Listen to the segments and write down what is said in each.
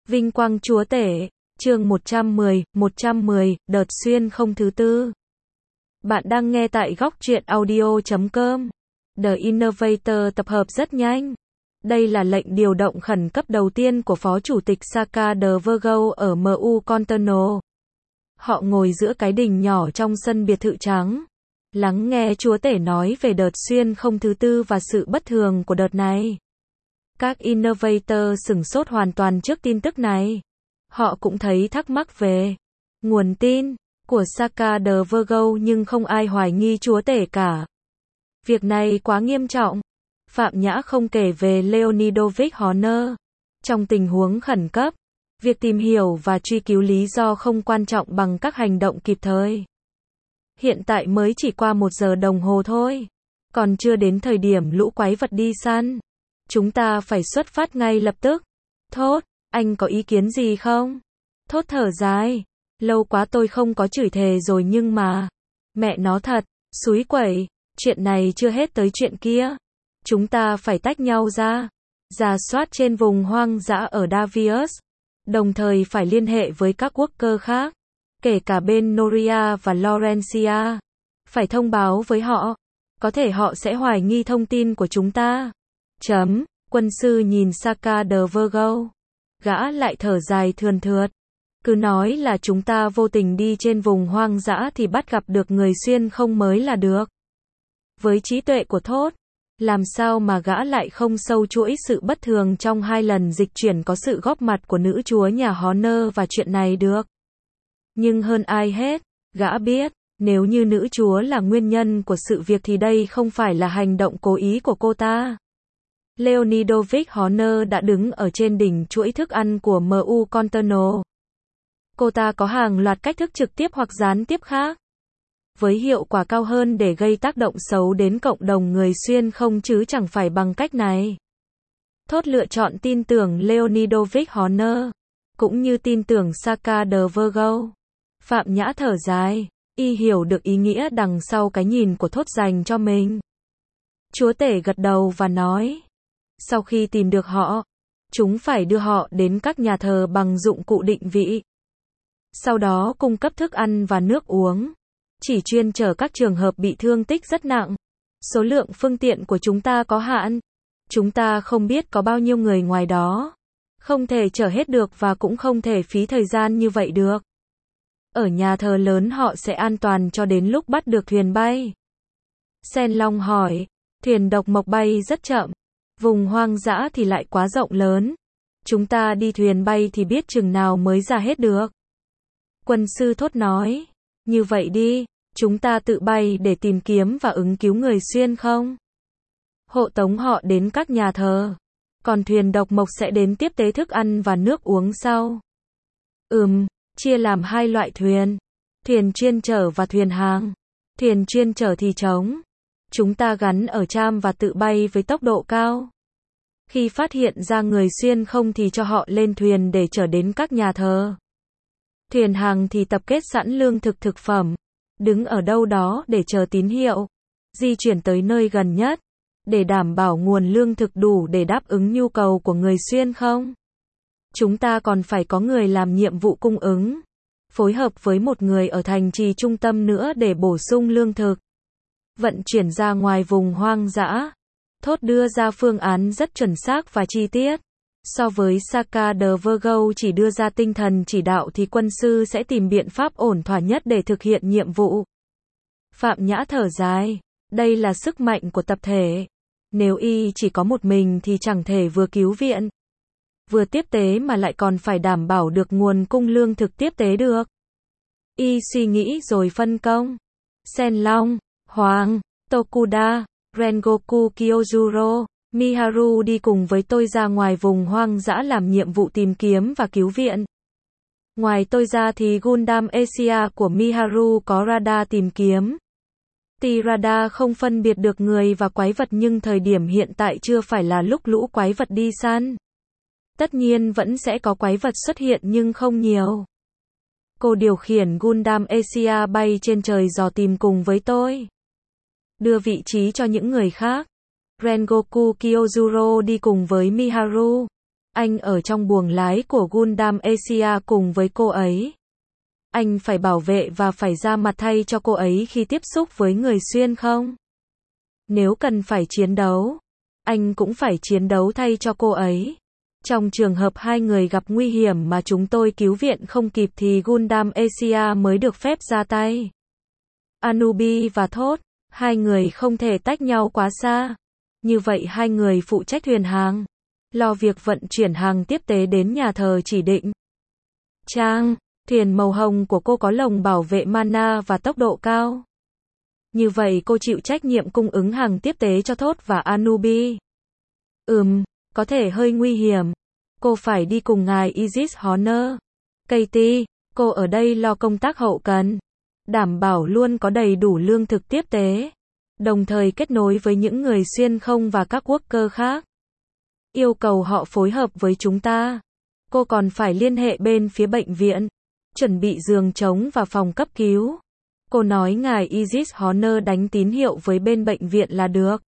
Vinh quang chúa tể, chương 110, đợt xuyên không thứ tư. Bạn đang nghe tại góc truyện audio.com. The Innovator tập hợp rất nhanh. Đây là lệnh điều động khẩn cấp đầu tiên của Phó Chủ tịch Saka de Virgo ở MU Contorno. Họ ngồi giữa cái đình nhỏ trong sân biệt thự trắng. Lắng nghe chúa tể nói về đợt xuyên không thứ tư và sự bất thường của đợt này. Các Innovator sửng sốt hoàn toàn trước tin tức này. Họ cũng thấy thắc mắc về nguồn tin của Saka de Virgo nhưng không ai hoài nghi chúa tể cả. Việc này quá nghiêm trọng. Phạm Nhã không kể về Leonidovich Horner. Trong tình huống khẩn cấp, việc tìm hiểu và truy cứu lý do không quan trọng bằng các hành động kịp thời. Hiện tại mới chỉ qua 1 giờ đồng hồ thôi. Còn chưa đến thời điểm lũ quái vật đi săn. Chúng ta phải xuất phát ngay lập tức. Thốt, anh có ý kiến gì không? Thốt thở dài. Lâu quá tôi không có chửi thề rồi nhưng mà. Mẹ nó thật, xúi quẩy. Chuyện này chưa hết tới chuyện kia. Chúng ta phải tách nhau ra. Rà soát trên vùng hoang dã ở Davius. Đồng thời phải liên hệ với các quốc cơ khác. Kể cả bên Noria và Laurentia. Phải thông báo với họ. Có thể họ sẽ hoài nghi thông tin của chúng ta. Quân sư nhìn Saka de Virgo. Gã lại thở dài thườn thượt. Cứ nói là chúng ta vô tình đi trên vùng hoang dã thì bắt gặp được người xuyên không mới là được. Với trí tuệ của Thốt, làm sao mà gã lại không sâu chuỗi sự bất thường trong 2 lần dịch chuyển có sự góp mặt của nữ chúa nhà Horner và chuyện này được. Nhưng hơn ai hết, gã biết, nếu như nữ chúa là nguyên nhân của sự việc thì đây không phải là hành động cố ý của cô ta. Leonidovich Horner đã đứng ở trên đỉnh chuỗi thức ăn của MU Contorno. Cô ta có hàng loạt cách thức trực tiếp hoặc gián tiếp khác, với hiệu quả cao hơn để gây tác động xấu đến cộng đồng người xuyên không chứ chẳng phải bằng cách này. Thốt lựa chọn tin tưởng Leonidovich Horner, cũng như tin tưởng Saka de Virgo. Phạm Nhã thở dài, y hiểu được ý nghĩa đằng sau cái nhìn của Thốt dành cho mình. Chúa tể gật đầu và nói, sau khi tìm được họ, chúng phải đưa họ đến các nhà thờ bằng dụng cụ định vị. Sau đó cung cấp thức ăn và nước uống. Chỉ chuyên chở các trường hợp bị thương tích rất nặng. Số lượng phương tiện của chúng ta có hạn. Chúng ta không biết có bao nhiêu người ngoài đó. Không thể chở hết được và cũng không thể phí thời gian như vậy được. Ở nhà thờ lớn họ sẽ an toàn cho đến lúc bắt được thuyền bay. Sen Long hỏi, thuyền độc mộc bay rất chậm. Vùng hoang dã thì lại quá rộng lớn. Chúng ta đi thuyền bay thì biết chừng nào mới ra hết được. Quân sư Thốt nói, như vậy đi, chúng ta tự bay để tìm kiếm và ứng cứu người xuyên không? Hộ tống họ đến các nhà thờ. Còn thuyền độc mộc sẽ đến tiếp tế thức ăn và nước uống sau. Chia làm 2 loại thuyền. Thuyền chuyên chở và thuyền hàng. Thuyền chuyên chở thì trống. Chúng ta gắn ở tram và tự bay với tốc độ cao. Khi phát hiện ra người xuyên không thì cho họ lên thuyền để chở đến các nhà thờ. Thuyền hàng thì tập kết sẵn lương thực thực phẩm. Đứng ở đâu đó để chờ tín hiệu. Di chuyển tới nơi gần nhất. Để đảm bảo nguồn lương thực đủ để đáp ứng nhu cầu của người xuyên không. Chúng ta còn phải có người làm nhiệm vụ cung ứng. Phối hợp với một người ở thành trì trung tâm nữa để bổ sung lương thực. Vận chuyển ra ngoài vùng hoang dã. Thốt đưa ra phương án rất chuẩn xác và chi tiết. So với Saka de Virgo chỉ đưa ra tinh thần chỉ đạo thì quân sư sẽ tìm biện pháp ổn thỏa nhất để thực hiện nhiệm vụ. Phạm Nhã thở dài. Đây là sức mạnh của tập thể. Nếu y chỉ có một mình thì chẳng thể vừa cứu viện, vừa tiếp tế mà lại còn phải đảm bảo được nguồn cung lương thực tiếp tế được. Y suy nghĩ rồi phân công. Sen Long, Hoàng, Tokuda, Rengoku Kyojuro, Miharu đi cùng với tôi ra ngoài vùng hoang dã làm nhiệm vụ tìm kiếm và cứu viện. Ngoài tôi ra thì Gundam Asia của Miharu có radar tìm kiếm. Tuy radar không phân biệt được người và quái vật nhưng thời điểm hiện tại chưa phải là lúc lũ quái vật đi săn. Tất nhiên vẫn sẽ có quái vật xuất hiện nhưng không nhiều. Cô điều khiển Gundam Asia bay trên trời dò tìm cùng với tôi. Đưa vị trí cho những người khác. Rengoku Kyojuro đi cùng với Miharu. Anh ở trong buồng lái của Gundam Asia cùng với cô ấy. Anh phải bảo vệ và phải ra mặt thay cho cô ấy khi tiếp xúc với người xuyên không? Nếu cần phải chiến đấu, anh cũng phải chiến đấu thay cho cô ấy. Trong trường hợp hai người gặp nguy hiểm mà chúng tôi cứu viện không kịp thì Gundam Asia mới được phép ra tay. Anubi và Thốt, hai người không thể tách nhau quá xa. Như vậy hai người phụ trách thuyền hàng, lo việc vận chuyển hàng tiếp tế đến nhà thờ chỉ định. Trang, thuyền màu hồng của cô có lồng bảo vệ mana và tốc độ cao. Như vậy cô chịu trách nhiệm cung ứng hàng tiếp tế cho Thốt và Anubi. Có thể hơi nguy hiểm. Cô phải đi cùng ngài Isis Honor. Katie, cô ở đây lo công tác hậu cần, đảm bảo luôn có đầy đủ lương thực tiếp tế, đồng thời kết nối với những người xuyên không và các worker khác. Yêu cầu họ phối hợp với chúng ta. Cô còn phải liên hệ bên phía bệnh viện, chuẩn bị giường trống và phòng cấp cứu. Cô nói ngài Isis Honor đánh tín hiệu với bên bệnh viện là được.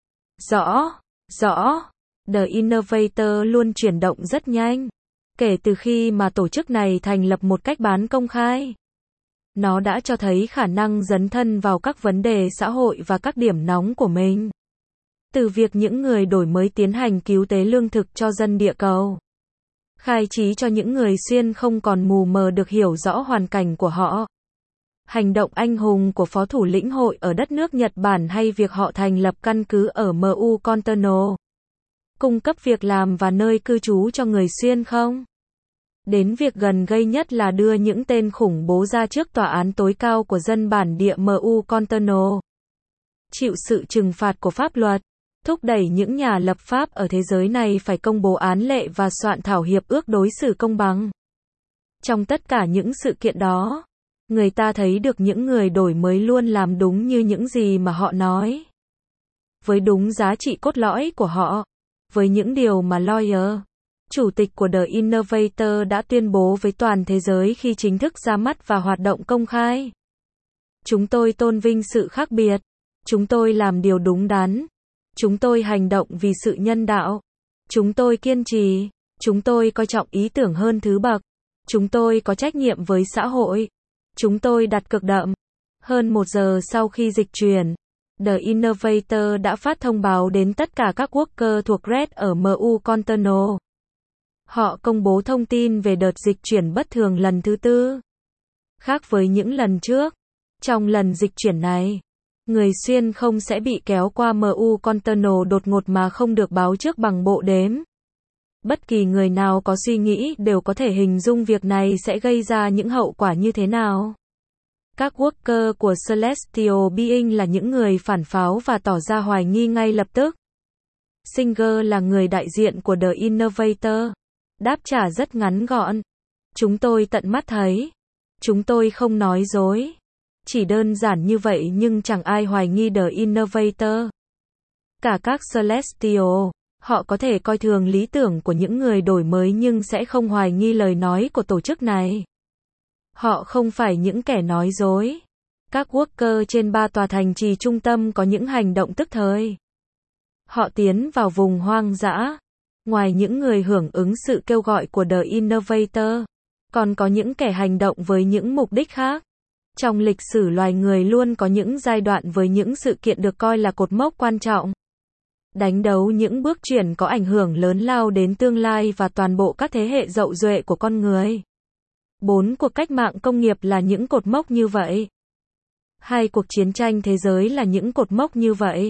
Rõ. The Innovator luôn chuyển động rất nhanh. Kể từ khi mà tổ chức này thành lập một cách bán công khai, nó đã cho thấy khả năng dấn thân vào các vấn đề xã hội và các điểm nóng của mình. Từ việc những người đổi mới tiến hành cứu tế lương thực cho dân địa cầu, khai trí cho những người xuyên không còn mù mờ được hiểu rõ hoàn cảnh của họ. Hành động anh hùng của phó thủ lĩnh hội ở đất nước Nhật Bản hay việc họ thành lập căn cứ ở MU Conterno, cung cấp việc làm và nơi cư trú cho người xuyên không. Đến việc gần gây nhất là đưa những tên khủng bố ra trước tòa án tối cao của dân bản địa MU Conterno, chịu sự trừng phạt của pháp luật, thúc đẩy những nhà lập pháp ở thế giới này phải công bố án lệ và soạn thảo hiệp ước đối xử công bằng. Trong tất cả những sự kiện đó, người ta thấy được những người đổi mới luôn làm đúng như những gì mà họ nói, với đúng giá trị cốt lõi của họ, với những điều mà Lawyer, chủ tịch của The Innovator đã tuyên bố với toàn thế giới khi chính thức ra mắt và hoạt động công khai. Chúng tôi tôn vinh sự khác biệt. Chúng tôi làm điều đúng đắn. Chúng tôi hành động vì sự nhân đạo. Chúng tôi kiên trì. Chúng tôi coi trọng ý tưởng hơn thứ bậc. Chúng tôi có trách nhiệm với xã hội. Chúng tôi đặt cực đậm. Hơn 1 giờ sau khi dịch chuyển, The Innovator đã phát thông báo đến tất cả các worker thuộc Red ở MU Conterno. Họ công bố thông tin về đợt dịch chuyển bất thường lần thứ 4. Khác với những lần trước, trong lần dịch chuyển này, người xuyên không sẽ bị kéo qua MU Conterno đột ngột mà không được báo trước bằng bộ đếm. Bất kỳ người nào có suy nghĩ đều có thể hình dung việc này sẽ gây ra những hậu quả như thế nào. Các worker của Celestial Being là những người phản pháo và tỏ ra hoài nghi ngay lập tức. Singer là người đại diện của The Innovator. Đáp trả rất ngắn gọn. Chúng tôi tận mắt thấy. Chúng tôi không nói dối. Chỉ đơn giản như vậy nhưng chẳng ai hoài nghi The Innovator. Cả các Celestial, họ có thể coi thường lý tưởng của những người đổi mới nhưng sẽ không hoài nghi lời nói của tổ chức này. Họ không phải những kẻ nói dối. Các worker trên 3 tòa thành trì trung tâm có những hành động tức thời. Họ tiến vào vùng hoang dã. Ngoài những người hưởng ứng sự kêu gọi của The Innovator, còn có những kẻ hành động với những mục đích khác. Trong lịch sử loài người luôn có những giai đoạn với những sự kiện được coi là cột mốc quan trọng. Đánh dấu những bước chuyển có ảnh hưởng lớn lao đến tương lai và toàn bộ các thế hệ hậu duệ của con người. 4 cuộc cách mạng công nghiệp là những cột mốc như vậy. 2 cuộc chiến tranh thế giới là những cột mốc như vậy.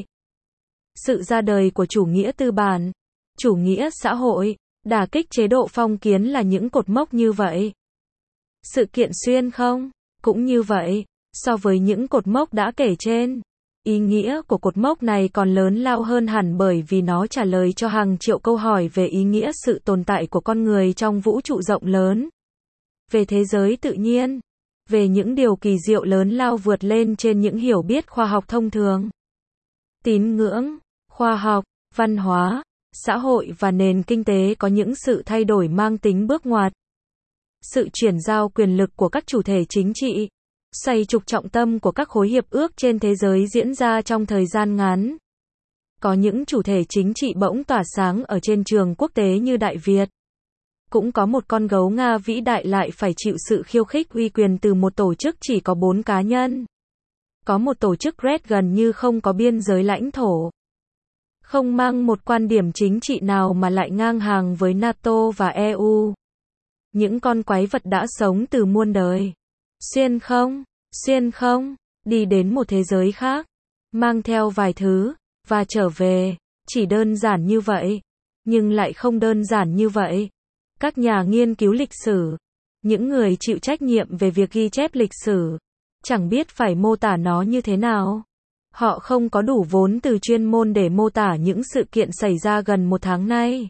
Sự ra đời của chủ nghĩa tư bản, chủ nghĩa xã hội, đả kích chế độ phong kiến là những cột mốc như vậy. Sự kiện xuyên không, cũng như vậy. So với những cột mốc đã kể trên, ý nghĩa của cột mốc này còn lớn lao hơn hẳn bởi vì nó trả lời cho hàng triệu câu hỏi về ý nghĩa sự tồn tại của con người trong vũ trụ rộng lớn, về thế giới tự nhiên, về những điều kỳ diệu lớn lao vượt lên trên những hiểu biết khoa học thông thường. Tín ngưỡng, khoa học, văn hóa, xã hội và nền kinh tế có những sự thay đổi mang tính bước ngoặt. Sự chuyển giao quyền lực của các chủ thể chính trị, xoay trục trọng tâm của các khối hiệp ước trên thế giới diễn ra trong thời gian ngắn. Có những chủ thể chính trị bỗng tỏa sáng ở trên trường quốc tế như Đại Việt. Cũng có một con gấu Nga vĩ đại lại phải chịu sự khiêu khích uy quyền từ một tổ chức chỉ có 4 cá nhân. Có một tổ chức Red gần như không có biên giới lãnh thổ. Không mang một quan điểm chính trị nào mà lại ngang hàng với NATO và EU. Những con quái vật đã sống từ muôn đời. Xuyên không, đi đến một thế giới khác. Mang theo vài thứ, và trở về. Chỉ đơn giản như vậy. Nhưng lại không đơn giản như vậy. Các nhà nghiên cứu lịch sử, những người chịu trách nhiệm về việc ghi chép lịch sử, chẳng biết phải mô tả nó như thế nào. Họ không có đủ vốn từ chuyên môn để mô tả những sự kiện xảy ra gần một tháng nay.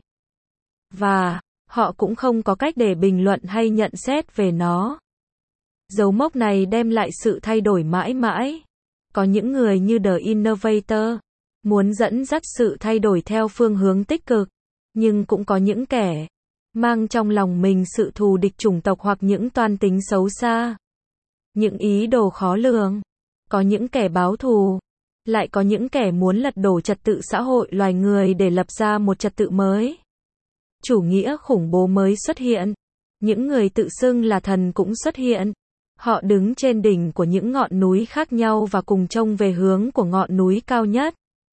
Và, họ cũng không có cách để bình luận hay nhận xét về nó. Dấu mốc này đem lại sự thay đổi mãi mãi. Có những người như The Innovator, muốn dẫn dắt sự thay đổi theo phương hướng tích cực. Nhưng cũng có những kẻ mang trong lòng mình sự thù địch chủng tộc hoặc những toan tính xấu xa. Những ý đồ khó lường. Có những kẻ báo thù. Lại có những kẻ muốn lật đổ trật tự xã hội loài người để lập ra một trật tự mới. Chủ nghĩa khủng bố mới xuất hiện. Những người tự xưng là thần cũng xuất hiện. Họ đứng trên đỉnh của những ngọn núi khác nhau và cùng trông về hướng của ngọn núi cao nhất.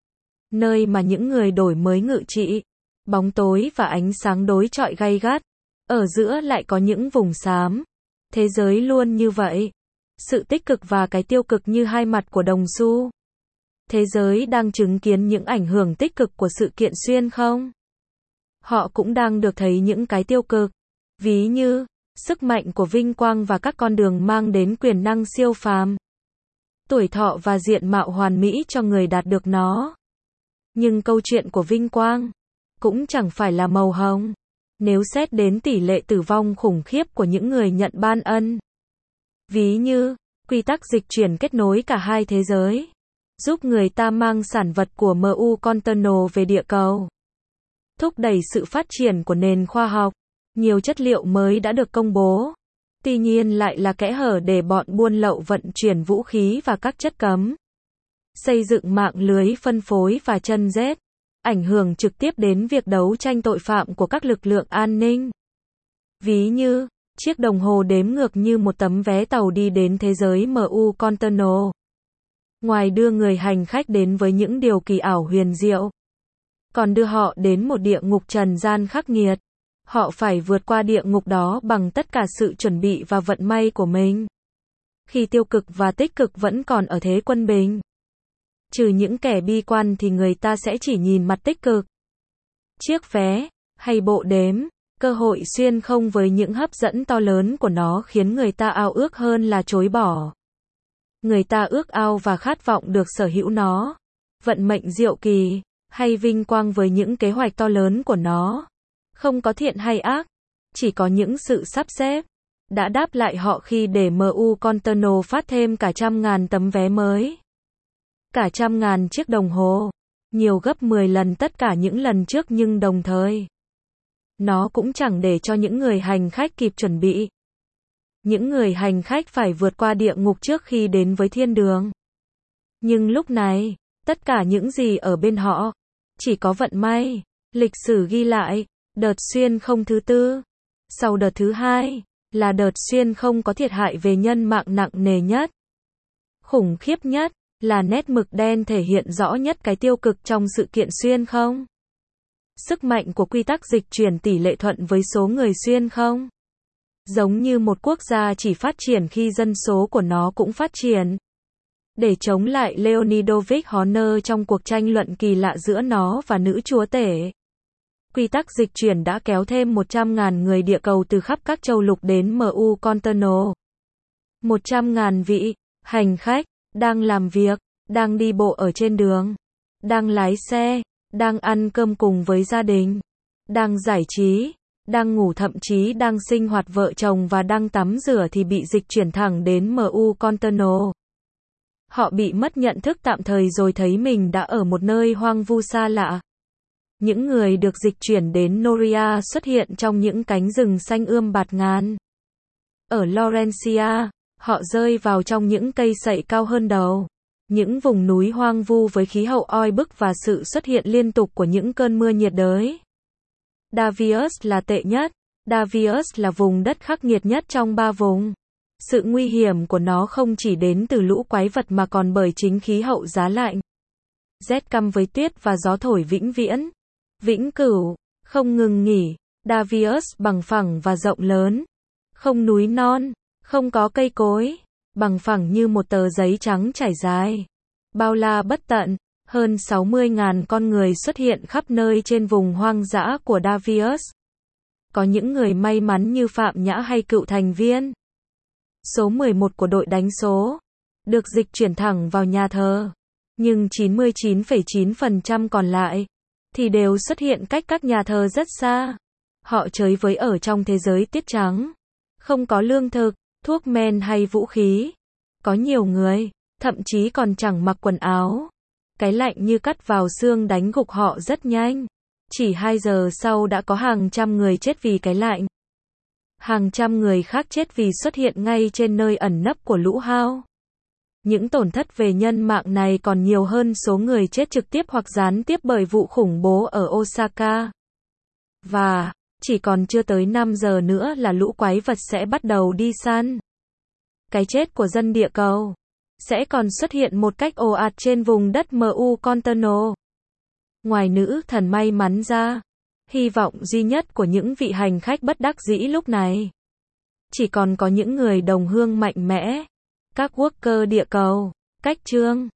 Nơi mà những người đổi mới ngự trị. Bóng tối và ánh sáng đối chọi gay gắt. Ở giữa lại có những vùng xám. Thế giới luôn như vậy. Sự tích cực và cái tiêu cực như hai mặt của đồng xu. Thế giới đang chứng kiến những ảnh hưởng tích cực của sự kiện xuyên không? Họ cũng đang được thấy những cái tiêu cực. Ví như, sức mạnh của vinh quang và các con đường mang đến quyền năng siêu phàm. Tuổi thọ và diện mạo hoàn mỹ cho người đạt được nó. Nhưng câu chuyện của vinh quang cũng chẳng phải là màu hồng. Nếu xét đến tỷ lệ tử vong khủng khiếp của những người nhận ban ân. Ví như, quy tắc dịch chuyển kết nối cả hai thế giới. Giúp người ta mang sản vật của MU Container về địa cầu. Thúc đẩy sự phát triển của nền khoa học. Nhiều chất liệu mới đã được công bố. Tuy nhiên lại là kẽ hở để bọn buôn lậu vận chuyển vũ khí và các chất cấm. Xây dựng mạng lưới phân phối và chân rết. Ảnh hưởng trực tiếp đến việc đấu tranh tội phạm của các lực lượng an ninh. Ví như, chiếc đồng hồ đếm ngược như một tấm vé tàu đi đến thế giới MU Container. Ngoài đưa người hành khách đến với những điều kỳ ảo huyền diệu, còn đưa họ đến một địa ngục trần gian khắc nghiệt. Họ phải vượt qua địa ngục đó bằng tất cả sự chuẩn bị và vận may của mình. Khi tiêu cực và tích cực vẫn còn ở thế quân bình. Trừ những kẻ bi quan thì người ta sẽ chỉ nhìn mặt tích cực. Chiếc vé, hay bộ đếm, cơ hội xuyên không với những hấp dẫn to lớn của nó khiến người ta ao ước hơn là chối bỏ. Người ta ước ao và khát vọng được sở hữu nó. Vận mệnh diệu kỳ, hay vinh quang với những kế hoạch to lớn của nó. Không có thiện hay ác, chỉ có những sự sắp xếp. Đã đáp lại họ khi để MU Container phát thêm cả 100.000 tấm vé mới. Cả 100.000 chiếc đồng hồ. Nhiều gấp 10 lần tất cả những lần trước nhưng đồng thời. Nó cũng chẳng để cho những người hành khách kịp chuẩn bị. Những người hành khách phải vượt qua địa ngục trước khi đến với thiên đường. Nhưng lúc này, tất cả những gì ở bên họ, chỉ có vận may. Lịch sử ghi lại, đợt xuyên không thứ tư. Sau đợt thứ hai, là đợt xuyên không có thiệt hại về nhân mạng nặng nề nhất. Khủng khiếp nhất, là nét mực đen thể hiện rõ nhất cái tiêu cực trong sự kiện xuyên không. Sức mạnh của quy tắc dịch chuyển tỷ lệ thuận với số người xuyên không. Giống như một quốc gia chỉ phát triển khi dân số của nó cũng phát triển. Để chống lại Leonidovich Horner trong cuộc tranh luận kỳ lạ giữa nó và nữ chúa tể. Quy tắc dịch chuyển đã kéo thêm 100.000 người địa cầu từ khắp các châu lục đến MU Container. 100.000 vị hành khách đang làm việc, đang đi bộ ở trên đường, đang lái xe, đang ăn cơm cùng với gia đình, đang giải trí, đang ngủ thậm chí đang sinh hoạt vợ chồng và đang tắm rửa thì bị dịch chuyển thẳng đến MU Container. Họ bị mất nhận thức tạm thời rồi thấy mình đã ở một nơi hoang vu xa lạ. Những người được dịch chuyển đến Noria xuất hiện trong những cánh rừng xanh ươm bạt ngàn. Ở Laurentia, họ rơi vào trong những cây sậy cao hơn đầu. Những vùng núi hoang vu với khí hậu oi bức và sự xuất hiện liên tục của những cơn mưa nhiệt đới. Davius là tệ nhất. Davius là vùng đất khắc nghiệt nhất trong 3 vùng. Sự nguy hiểm của nó không chỉ đến từ lũ quái vật mà còn bởi chính khí hậu giá lạnh. Rét căm với tuyết và gió thổi vĩnh viễn. Vĩnh cửu, không ngừng nghỉ. Davius bằng phẳng và rộng lớn. Không núi non, không có cây cối. Bằng phẳng như một tờ giấy trắng trải dài. Bao la bất tận, hơn 60.000 con người xuất hiện khắp nơi trên vùng hoang dã của Davius. Có những người may mắn như Phạm Nhã hay cựu thành viên số 11 của đội đánh số, được dịch chuyển thẳng vào nhà thờ. Nhưng 99,9% còn lại thì đều xuất hiện cách các nhà thờ rất xa. Họ chơi với ở trong thế giới tiết trắng. Không có lương thực, thuốc men hay vũ khí. Có nhiều người, thậm chí còn chẳng mặc quần áo. Cái lạnh như cắt vào xương đánh gục họ rất nhanh. Chỉ 2 giờ sau đã có hàng trăm người chết vì cái lạnh. Hàng trăm người khác chết vì xuất hiện ngay trên nơi ẩn nấp của lũ hao. Những tổn thất về nhân mạng này còn nhiều hơn số người chết trực tiếp hoặc gián tiếp bởi vụ khủng bố ở Osaka. Và, chỉ còn chưa tới 5 giờ nữa là lũ quái vật sẽ bắt đầu đi săn. Cái chết của dân địa cầu sẽ còn xuất hiện một cách ồ ạt trên vùng đất MU Conterno. Ngoài nữ thần may mắn ra, hy vọng duy nhất của những vị hành khách bất đắc dĩ lúc này chỉ còn có những người đồng hương mạnh mẽ, các worker địa cầu. Cách chương